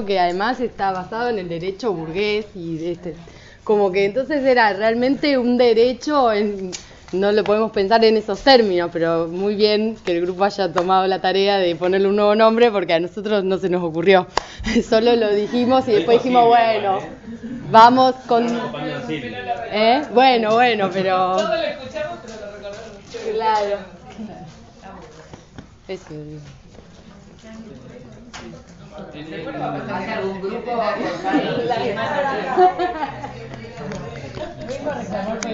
que además está basado en el derecho burgués y como que entonces era realmente un derecho, no lo podemos pensar en esos términos, pero muy bien que el grupo haya tomado la tarea de ponerle un nuevo nombre porque a nosotros no se nos ocurrió. Solo lo dijimos y después dijimos, bueno, vamos con... Bueno, pero... Todos lo escuchamos, pero lo recordamos. Claro. Eso. Después va a pasar ¿Hay algún grupo?